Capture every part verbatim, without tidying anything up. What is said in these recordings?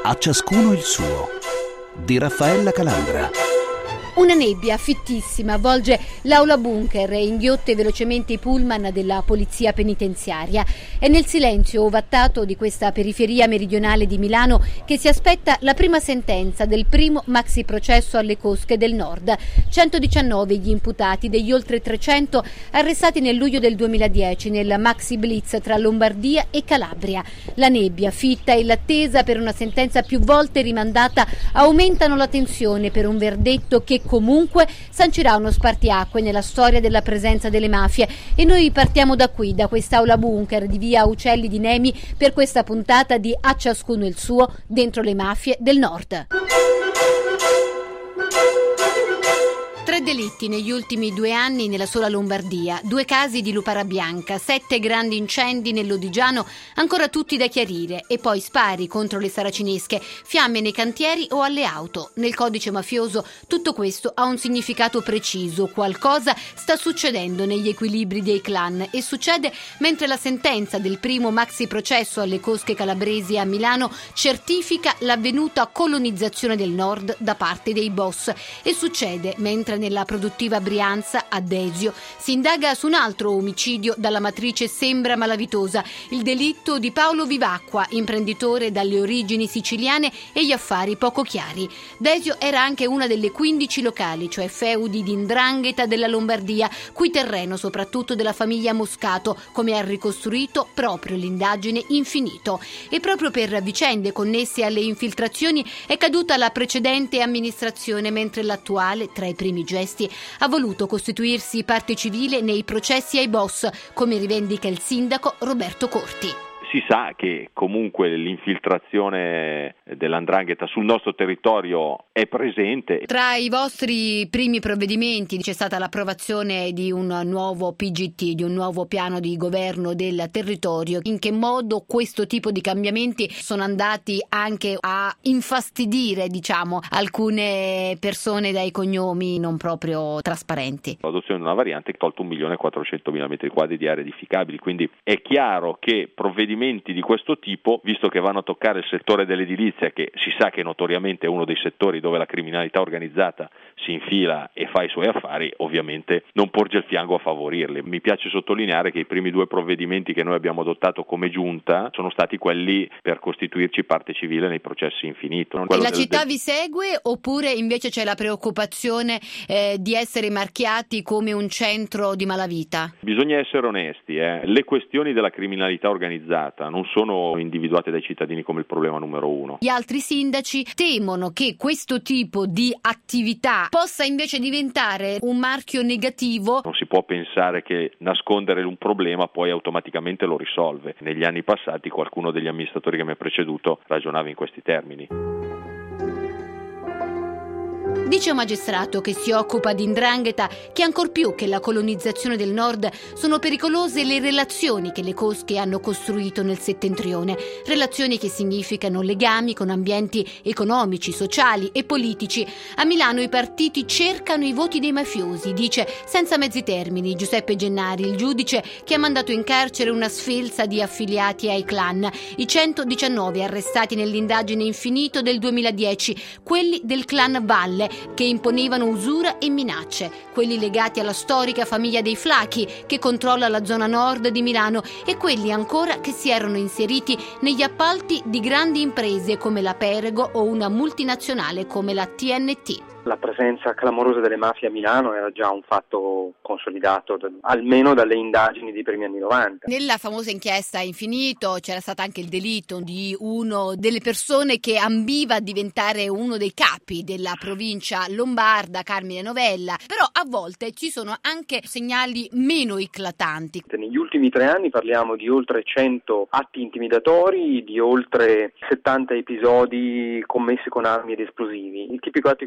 A ciascuno il suo, di Raffaella Calandra. Una nebbia fittissima avvolge l'aula bunker e inghiotte velocemente i pullman della polizia penitenziaria. È nel silenzio ovattato di questa periferia meridionale di Milano che si aspetta la prima sentenza del primo maxi processo alle cosche del nord. centodiciannove gli imputati degli oltre trecento arrestati nel luglio del duemiladieci nel maxi blitz tra Lombardia e Calabria. La nebbia fitta e l'attesa per una sentenza più volte rimandata aumentano la tensione per un verdetto che comunque sancirà uno spartiacque nella storia della presenza delle mafie, e noi partiamo da qui, da quest'aula bunker di via Uccelli di Nemi, per questa puntata di A ciascuno il suo, dentro le mafie del nord. Tre delitti negli ultimi due anni nella sola Lombardia, due casi di lupara bianca, sette grandi incendi nell'Odigiano, ancora tutti da chiarire, e poi spari contro le saracinesche, fiamme nei cantieri o alle auto. Nel codice mafioso tutto questo ha un significato preciso, qualcosa sta succedendo negli equilibri dei clan, e succede mentre la sentenza del primo maxi processo alle cosche calabresi a Milano certifica l'avvenuta colonizzazione del nord da parte dei boss, e succede mentre nella produttiva Brianza, a Desio, si indaga su un altro omicidio dalla matrice sembra malavitosa, il delitto di Paolo Vivacqua, imprenditore dalle origini siciliane e gli affari poco chiari. Desio era anche una delle quindici locali, cioè feudi di 'ndrangheta della Lombardia, cui terreno soprattutto della famiglia Moscato, come ha ricostruito proprio l'indagine Infinito. E proprio per vicende connesse alle infiltrazioni è caduta la precedente amministrazione, mentre l'attuale, tra i primi gesti, ha voluto costituirsi parte civile nei processi ai boss, come rivendica il sindaco Roberto Corti. Si sa che comunque l'infiltrazione dell'andrangheta sul nostro territorio è presente. Tra i vostri primi provvedimenti c'è stata l'approvazione di un nuovo P G T, di un nuovo piano di governo del territorio. In che modo questo tipo di cambiamenti sono andati anche a infastidire, diciamo, alcune persone dai cognomi non proprio trasparenti? L'adozione di una variante che ha tolto un milione e quattrocentomila metri quadri di aree edificabili, quindi è chiaro che provvedimenti di questo tipo, visto che vanno a toccare il settore dell'edilizia, che si sa che notoriamente è uno dei settori dove la criminalità organizzata si infila e fa i suoi affari, ovviamente non porge il fianco a favorirli. Mi piace sottolineare che i primi due provvedimenti che noi abbiamo adottato come giunta sono stati quelli per costituirci parte civile nei processi Infinito. E la città vi segue, oppure invece c'è la preoccupazione eh, di essere marchiati come un centro di malavita? Bisogna essere onesti, eh. Le questioni della criminalità organizzata non sono individuate dai cittadini come il problema numero uno. Gli altri sindaci temono che questo tipo di attività possa invece diventare un marchio negativo. Non si può pensare che nascondere un problema poi automaticamente lo risolve. Negli anni passati qualcuno degli amministratori che mi ha preceduto ragionava in questi termini. Dice un magistrato che si occupa di 'ndrangheta che ancor più che la colonizzazione del nord sono pericolose le relazioni che le cosche hanno costruito nel settentrione, relazioni che significano legami con ambienti economici, sociali e politici. A Milano i partiti cercano i voti dei mafiosi, dice senza mezzi termini Giuseppe Gennari, il giudice che ha mandato in carcere una sfilza di affiliati ai clan, i centodiciannove arrestati nell'indagine Infinito del duemiladieci, quelli del clan Valle, che imponevano usura e minacce, quelli legati alla storica famiglia dei Flacchi che controlla la zona nord di Milano, e quelli ancora che si erano inseriti negli appalti di grandi imprese come la Perego o una multinazionale come la T N T. La presenza clamorosa delle mafie a Milano era già un fatto consolidato, almeno dalle indagini dei primi anni novanta. Nella famosa inchiesta Infinito c'era stato anche il delitto di uno delle persone che ambiva a diventare uno dei capi della provincia lombarda, Carmine Novella, però a volte ci sono anche segnali meno eclatanti. Negli ultimi tre anni parliamo di oltre cento atti intimidatori, di oltre settanta episodi commessi con armi ed esplosivi. Il tipico atto, atto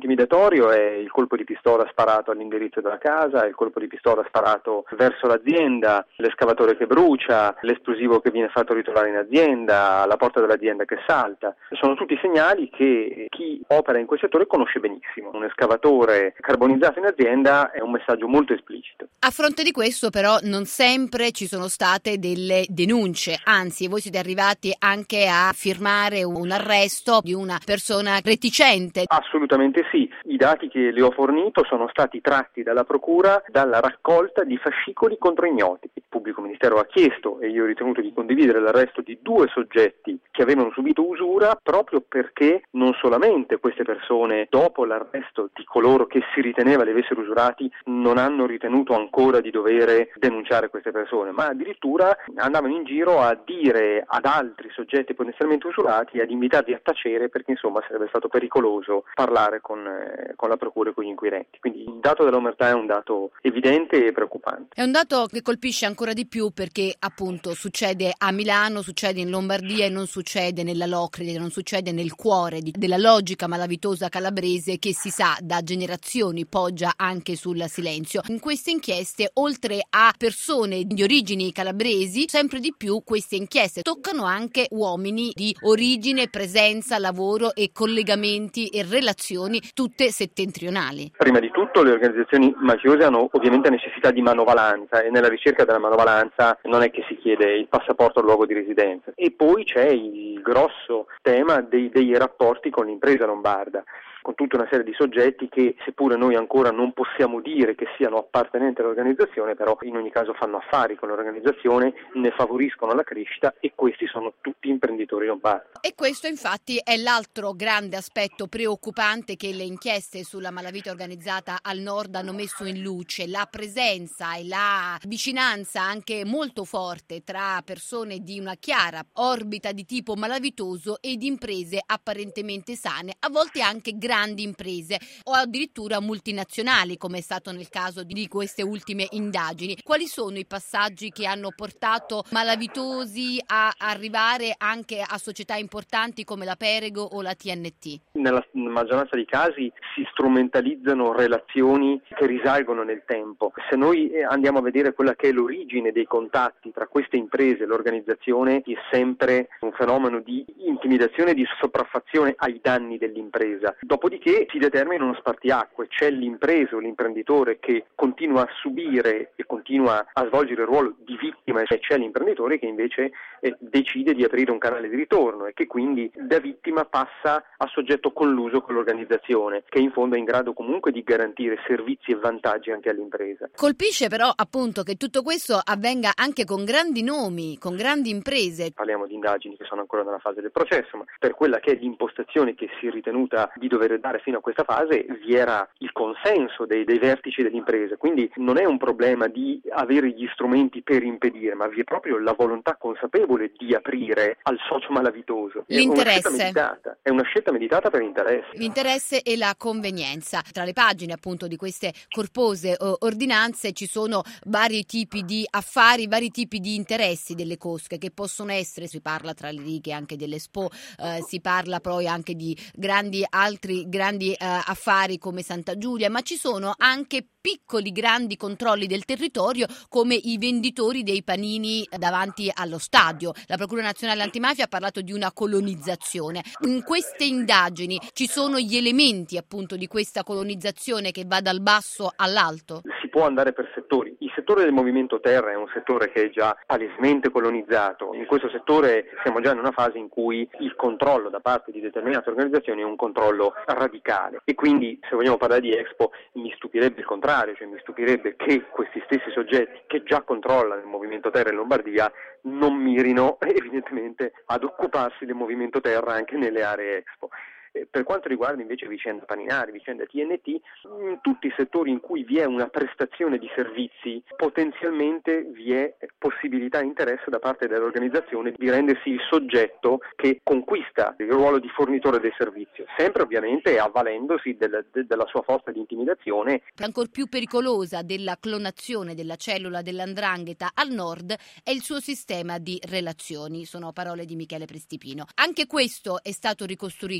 intimidatorio è il colpo di pistola sparato all'indirizzo della casa, il colpo di pistola sparato verso l'azienda, l'escavatore che brucia, l'esplosivo che viene fatto ritrovare in azienda, la porta dell'azienda che salta. Sono tutti segnali che chi opera in quel settore conosce benissimo. Un escavatore carbonizzato in azienda è un messaggio molto esplicito. A fronte di questo però non sempre ci sono state delle denunce, anzi voi siete arrivati anche a firmare un arresto di una persona reticente. Assolutamente sì, i dati che le ho fornito sono stati tratti dalla procura dalla raccolta di fascicoli contro ignoti. Il pubblico ministero ha chiesto e io ho ritenuto di condividere l'arresto di due soggetti che avevano subito usura proprio perché non solamente queste persone dopo l'arresto di coloro che si riteneva li avessero usurati non hanno ritenuto ancora di dover denunciare queste persone, ma addirittura andavano in giro a dire ad altri soggetti potenzialmente usurati, ad invitarli a tacere perché insomma sarebbe stato pericoloso parlare con, eh, con la procura e con gli inquirenti. Quindi il dato dell'omertà è un dato evidente e preoccupante. È un dato che colpisce ancora di più perché appunto succede a Milano, succede in Lombardia e non succede nella Locride, non succede nel cuore di, della logica malavitosa calabrese che si sa da generazioni poggia anche sul silenzio. In queste inchieste, oltre a persone di origini calabresi, sempre di più queste inchieste toccano anche uomini di origine, presenza, lavoro e collegamenti e relazioni tutte settentrionali. Prima di tutto le organizzazioni mafiose hanno ovviamente necessità di manovalanza e nella ricerca della manovalanza non è che si chiede il passaporto al luogo di residenza. E poi c'è il grosso tema dei, dei rapporti con l'impresa lombarda, con tutta una serie di soggetti che, seppure noi ancora non possiamo dire che siano appartenenti all'organizzazione, però in ogni caso fanno affari con l'organizzazione, ne favoriscono la crescita e questi sono tutti imprenditori lombardi. E questo infatti è l'altro grande aspetto preoccupante che le inchieste sulla malavita organizzata al nord hanno messo in luce, la presenza e la vicinanza anche molto forte tra persone di una chiara orbita di tipo malavitoso ed imprese apparentemente sane, a volte anche grandi grandi imprese o addirittura multinazionali, come è stato nel caso di queste ultime indagini. Quali sono i passaggi che hanno portato malavitosi a arrivare anche a società importanti come la Perego o la T N T? Nella maggioranza dei casi si strumentalizzano relazioni che risalgono nel tempo. Se noi andiamo a vedere quella che è l'origine dei contatti tra queste imprese e l'organizzazione, è sempre un fenomeno di intimidazione e di sopraffazione ai danni dell'impresa. Dopodiché si determina uno spartiacque, c'è l'impresa o l'imprenditore che continua a subire e continua a svolgere il ruolo di vittima e c'è l'imprenditore che invece eh, decide di aprire un canale di ritorno e che quindi da vittima passa a soggetto colluso con l'organizzazione, che in fondo è in grado comunque di garantire servizi e vantaggi anche all'impresa. Colpisce però appunto che tutto questo avvenga anche con grandi nomi, con grandi imprese. Parliamo di indagini che sono ancora nella fase del processo, ma per quella che è l'impostazione che si è ritenuta di dover dare fino a questa fase vi era il consenso dei, dei vertici dell'impresa, quindi non è un problema di avere gli strumenti per impedire, ma vi è proprio la volontà consapevole di aprire al socio malavitoso. L'interesse. È una scelta meditata, è una scelta meditata per interesse. L'interesse e la convenienza. Tra le pagine appunto di queste corpose uh, ordinanze ci sono vari tipi di affari, vari tipi di interessi delle cosche che possono essere, si parla tra le righe anche dell'Expo, uh, si parla poi anche di grandi altri grandi uh, affari come Santa Giulia, ma ci sono anche piccoli grandi controlli del territorio come i venditori dei panini davanti allo stadio. La Procura Nazionale Antimafia ha parlato di una colonizzazione. In queste indagini ci sono gli elementi appunto di questa colonizzazione che va dal basso all'alto? Si può andare per settori. Il settore del movimento terra è un settore che è già palesemente colonizzato. In questo settore siamo già in una fase in cui il controllo da parte di determinate organizzazioni è un controllo radicale e quindi se vogliamo parlare di Expo mi stupirebbe il contrario, cioè mi stupirebbe che questi stessi soggetti che già controllano il movimento terra in Lombardia non mirino evidentemente ad occuparsi del movimento terra anche nelle aree Expo. Per quanto riguarda invece vicenda Paninari, vicenda T N T, in tutti i settori in cui vi è una prestazione di servizi, potenzialmente vi è possibilità e interesse da parte dell'organizzazione di rendersi il soggetto che conquista il ruolo di fornitore del servizio, sempre ovviamente avvalendosi del, de, della sua forza di intimidazione. Ancor più pericolosa della clonazione della cellula dell'Andrangheta al nord è il suo sistema di relazioni, sono parole di Michele Prestipino. Anche questo è stato ricostruito nelle vostre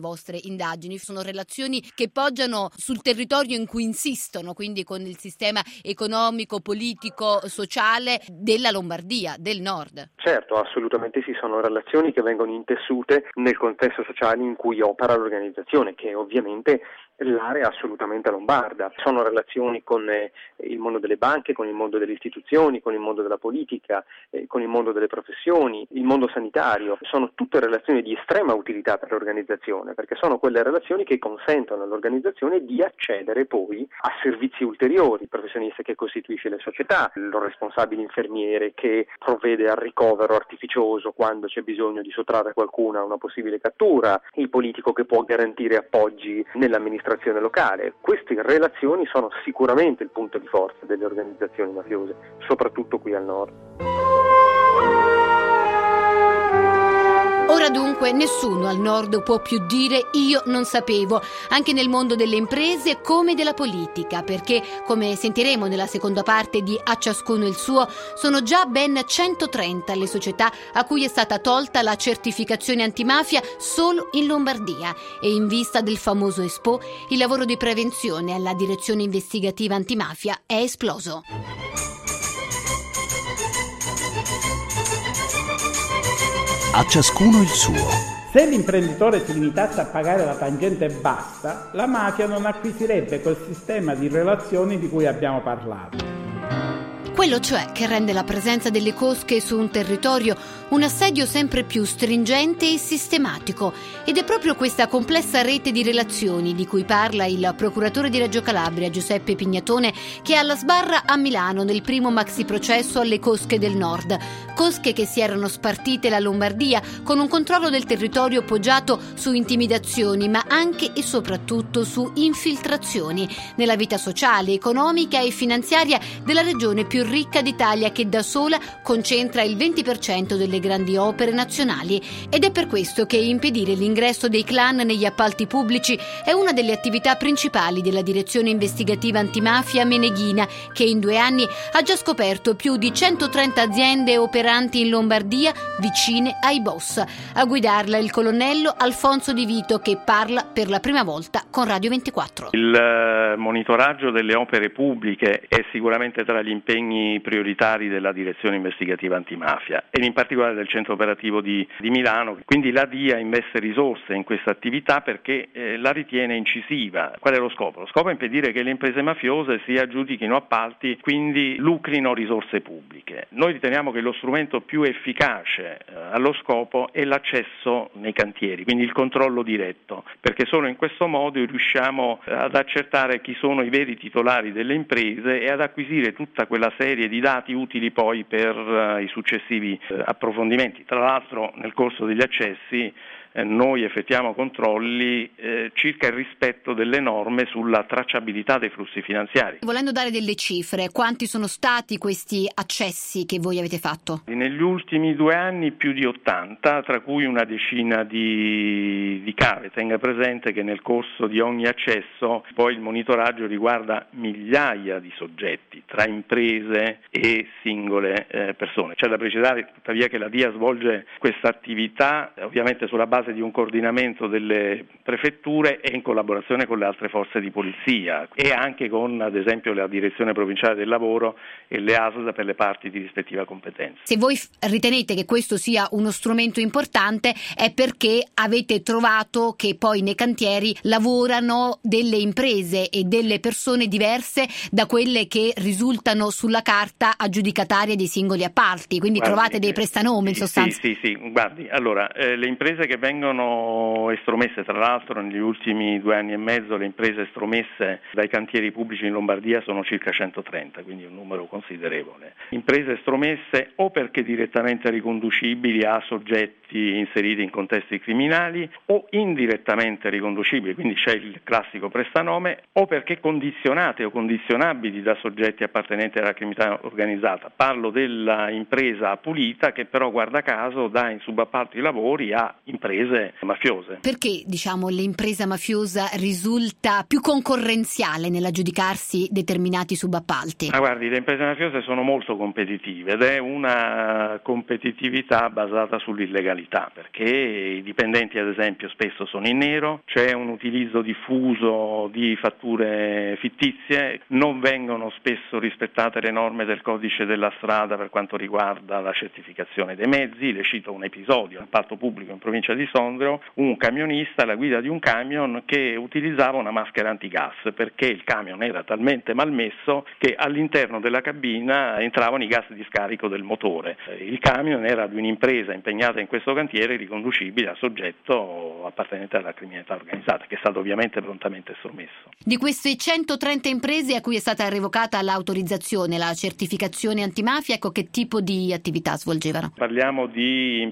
vostre indagini. Sono relazioni che poggiano sul territorio in cui insistono, quindi con il sistema economico, politico, sociale della Lombardia, del nord. Certo, assolutamente sì, sono relazioni che vengono intessute nel contesto sociale in cui opera l'organizzazione, che ovviamente l'area assolutamente lombarda. Sono relazioni con eh, il mondo delle banche, con il mondo delle istituzioni, con il mondo della politica, eh, con il mondo delle professioni, il mondo sanitario. Sono tutte relazioni di estrema utilità per l'organizzazione, perché sono quelle relazioni che consentono all'organizzazione di accedere poi a servizi ulteriori, il professionista che costituisce le società, il responsabile infermiere che provvede al ricovero artificioso quando c'è bisogno di sottrarre qualcuno a una possibile cattura, il politico che può garantire appoggi nell'amministrazione locale. Queste relazioni sono sicuramente il punto di forza delle organizzazioni mafiose, soprattutto qui al nord. Ora dunque nessuno al nord può più dire io non sapevo, anche nel mondo delle imprese come della politica, perché, come sentiremo nella seconda parte di A ciascuno il suo, sono già ben centotrenta le società a cui è stata tolta la certificazione antimafia solo in Lombardia, e in vista del famoso Expo il lavoro di prevenzione alla direzione investigativa antimafia è esploso. A ciascuno il suo. Se l'imprenditore si limitasse a pagare la tangente e basta, la mafia non acquisirebbe quel sistema di relazioni di cui abbiamo parlato. Quello cioè che rende la presenza delle cosche su un territorio un assedio sempre più stringente e sistematico, ed è proprio questa complessa rete di relazioni di cui parla il procuratore di Reggio Calabria Giuseppe Pignatone, che è alla sbarra a Milano nel primo maxi processo alle cosche del nord, cosche che si erano spartite la Lombardia con un controllo del territorio poggiato su intimidazioni, ma anche e soprattutto su infiltrazioni nella vita sociale, economica e finanziaria della regione più ricca d'Italia, che da sola concentra il venti per cento delle grandi opere nazionali, ed è per questo che impedire l'ingresso dei clan negli appalti pubblici è una delle attività principali della direzione investigativa antimafia Meneghina, che in due anni ha già scoperto più di centotrenta aziende operanti in Lombardia vicine ai boss. A guidarla il colonnello Alfonso Di Vito, che parla per la prima volta con Radio ventiquattro. Il monitoraggio delle opere pubbliche è sicuramente tra gli impegni prioritari della direzione investigativa antimafia, e in particolare del centro operativo di, di Milano. Quindi la D I A investe risorse in questa attività perché eh, la ritiene incisiva. Qual è lo scopo? Lo scopo è impedire che le imprese mafiose si aggiudichino appalti, quindi lucrino risorse pubbliche. Noi riteniamo che lo strumento più efficace eh, allo scopo è l'accesso nei cantieri, quindi il controllo diretto, perché solo in questo modo riusciamo eh, ad accertare chi sono i veri titolari delle imprese e ad acquisire tutta quella serie di dati utili poi per uh, i successivi uh, approfondimenti. Tra l'altro, nel corso degli accessi eh, noi effettuiamo controlli eh, circa il rispetto delle norme sulla tracciabilità dei flussi finanziari. Volendo dare delle cifre, quanti sono stati questi accessi che voi avete fatto? Negli ultimi due anni più di ottanta, tra cui una decina di, di cave. Tenga presente che nel corso di ogni accesso poi il monitoraggio riguarda migliaia di soggetti, tra imprese e singole eh, persone. C'è da precisare tuttavia che la D I A svolge questa attività ovviamente sulla base di un coordinamento delle prefetture e in collaborazione con le altre forze di polizia, e anche con, ad esempio, la direzione provinciale del lavoro e le A S L per le parti di rispettiva competenza. Se voi ritenete che questo sia uno strumento importante è perché avete trovato che poi nei cantieri lavorano delle imprese e delle persone diverse da quelle che risultano sulla carta aggiudicatarie dei singoli appalti, quindi guardi, trovate dei prestanome in sì, sostanza. Sì, sì, sì, guardi, allora eh, le imprese che vengono estromesse, tra l'altro negli ultimi due anni e mezzo le imprese estromesse dai cantieri pubblici in Lombardia sono circa centotrenta, quindi un numero considerevole. Imprese estromesse o perché direttamente riconducibili a soggetti inseriti in contesti criminali o indirettamente riconducibili, quindi c'è il classico prestanome, o perché condizionate o condizionabili da soggetti appartenenti alla criminalità organizzata. Parlo della impresa pulita che però guarda caso dà in subappalto i lavori a imprese mafiose. Perché, diciamo, l'impresa mafiosa risulta più concorrenziale nell'aggiudicarsi determinati subappalti? Ah, guardi, le imprese mafiose sono molto competitive ed è una competitività basata sull'illegalità. professionalità, perché i dipendenti ad esempio spesso sono in nero, c'è un utilizzo diffuso di fatture fittizie, non vengono spesso rispettate le norme del codice della strada per quanto riguarda la certificazione dei mezzi. Le cito un episodio: un appalto pubblico in provincia di Sondrio, un camionista alla guida di un camion che utilizzava una maschera antigas perché il camion era talmente malmesso che all'interno della cabina entravano i gas di scarico del motore. Il camion era di un'impresa impegnata in questo cantiere riconducibile a soggetto appartenente alla criminalità organizzata, che è stato ovviamente prontamente sommesso. Di queste centotrenta imprese a cui è stata revocata l'autorizzazione, la certificazione antimafia, ecco, che tipo di attività svolgevano? Parliamo di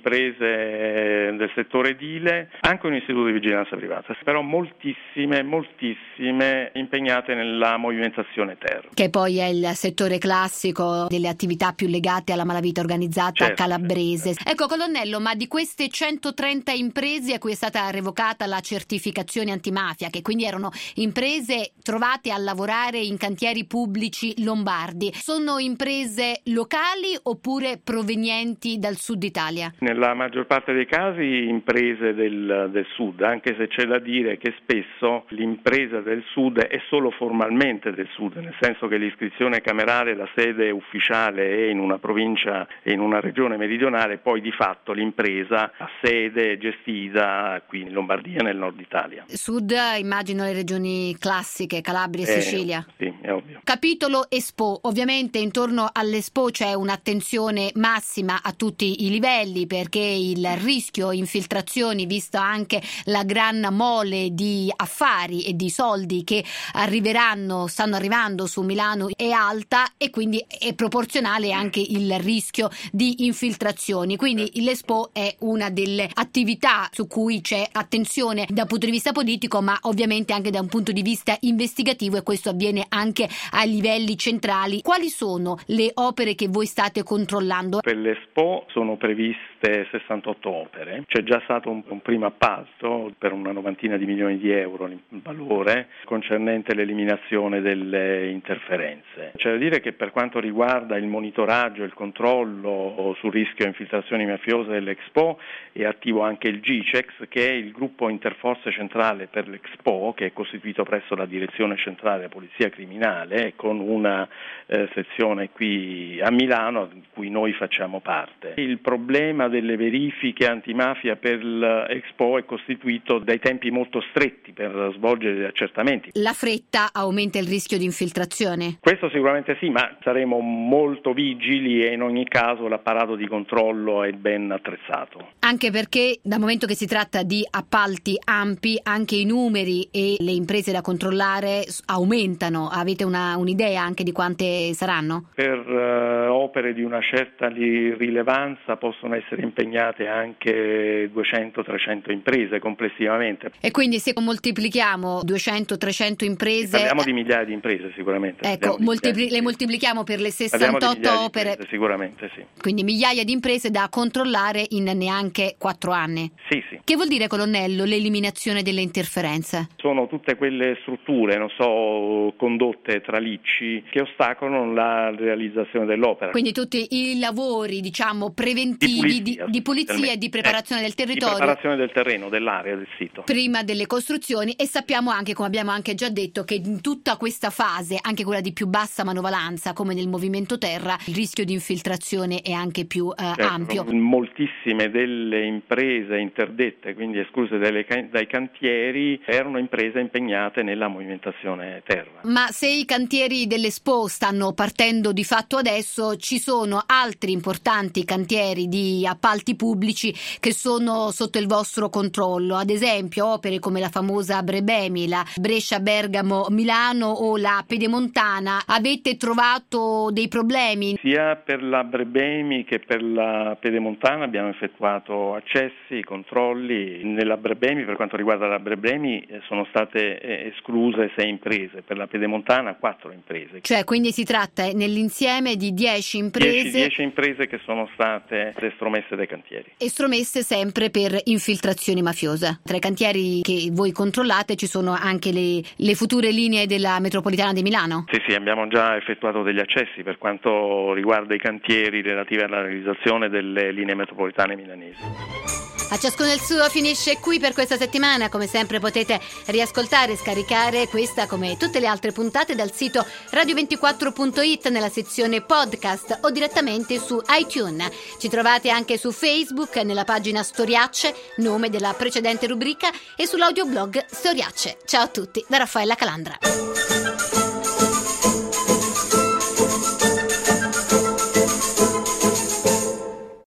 imprese del settore edile, anche un istituto di vigilanza privata, però moltissime, moltissime impegnate nella movimentazione terra. Che poi è il settore classico delle attività più legate alla malavita organizzata, certo, calabrese. Certo. Ecco, colonnello, ma di queste centotrenta imprese a cui è stata revocata la certificazione antimafia, che quindi erano imprese trovate a lavorare in cantieri pubblici lombardi, sono imprese locali oppure provenienti dal sud Italia? Nella maggior parte dei casi imprese del, del sud, anche se c'è da dire che spesso l'impresa del sud è solo formalmente del sud, nel senso che l'iscrizione camerale, la sede ufficiale è in una provincia e in una regione meridionale, poi di fatto l'impresa ha sede gestita qui in Lombardia, nel nord Italia. Sud, immagino le regioni classiche, Calabria e eh, Sicilia. Sì, è ovvio. Capitolo Expo, ovviamente intorno all'Expo c'è un'attenzione massima a tutti i livelli, perché il rischio infiltrazioni, vista anche la gran mole di affari e di soldi che arriveranno, stanno arrivando su Milano, è alta, e quindi è proporzionale anche il rischio di infiltrazioni. Quindi l'Expo è una delle attività su cui c'è attenzione dal punto di vista politico, ma ovviamente anche da un punto di vista investigativo, e questo avviene anche ai livelli centrali. Quali sono le opere che voi state controllando? Per l'Expo sono previste sessantotto opere, c'è già stato un, un primo appalto per una novantina di milioni di euro in valore concernente l'eliminazione delle interferenze. C'è da dire che per quanto riguarda il monitoraggio e il controllo sul rischio infiltrazioni mafiose dell'Expo è attivo anche il GICEX, che è il gruppo interforze centrale per l'Expo, che è costituito presso la direzione centrale della polizia criminale, con una eh, sezione qui a Milano di cui noi facciamo parte. Il problema delle verifiche antimafia per l'Expo è costituito dai tempi molto stretti per svolgere gli accertamenti. La fretta aumenta il rischio di infiltrazione? Questo sicuramente sì, ma saremo molto vigili e in ogni caso l'apparato di controllo è ben attrezzato. Anche perché dal momento che si tratta di appalti ampi, anche i numeri e le imprese da controllare aumentano. Avete una, un'idea anche di quante saranno? Per uh, opere di una certa rilevanza possono essere impegnate anche duecento trecento imprese complessivamente. E quindi se moltiplichiamo duecento trecento imprese... Parliamo di migliaia di imprese sicuramente. Ecco, moltipli- le moltiplichiamo per le sessantotto opere. Imprese, sicuramente sì. Quindi migliaia di imprese da controllare in neanche quattro anni. Sì, sì. Che vuol dire, colonnello, l'eliminazione delle interferenze? Sono tutte quelle strutture, non so, condotte tralicci che ostacolano la realizzazione dell'opera. Quindi tutti i lavori, diciamo, preventivi di pulizia, di, di pulizia e di preparazione eh, del territorio. Di preparazione del terreno, dell'area, del sito. Prima delle costruzioni, e sappiamo anche, come abbiamo anche già detto, che in tutta questa fase, anche quella di più bassa manovalanza, come nel movimento terra, il rischio di infiltrazione è anche più eh, certo, ampio. Moltissime delle imprese interdette, quindi escluse dai, dai cantieri, erano imprese impegnate nella movimentazione terra. Ma se i cantieri dell'Expo stanno partendo di fatto adesso, ci sono altri importanti cantieri di appalti pubblici che sono sotto il vostro controllo, ad esempio opere come la famosa Brebemi, la Brescia-Bergamo-Milano o la Pedemontana. Avete trovato dei problemi? Sia per la Brebemi che per la Pedemontana abbiamo effettuato accessi, controlli. Nella Brebemi, per quanto riguarda la Brebemi, sono state escluse sei imprese, per la Pedemontana quattro imprese. Cioè, quindi si tratta nell'insieme di dieci dieci imprese. dieci imprese che sono state estromesse dai cantieri. Estromesse sempre per infiltrazione mafiosa. Tra i cantieri che voi controllate ci sono anche le, le future linee della metropolitana di Milano? Sì, sì, abbiamo già effettuato degli accessi per quanto riguarda i cantieri relativi alla realizzazione delle linee metropolitane milanesi. A ciascuno il suo finisce qui per questa settimana. Come sempre potete riascoltare e scaricare questa come tutte le altre puntate dal sito radio ventiquattro punto it nella sezione podcast o direttamente su iTunes. Ci trovate anche su Facebook nella pagina Storiacce, nome della precedente rubrica, e sull'audioblog Storiacce. Ciao a tutti da Raffaella Calandra.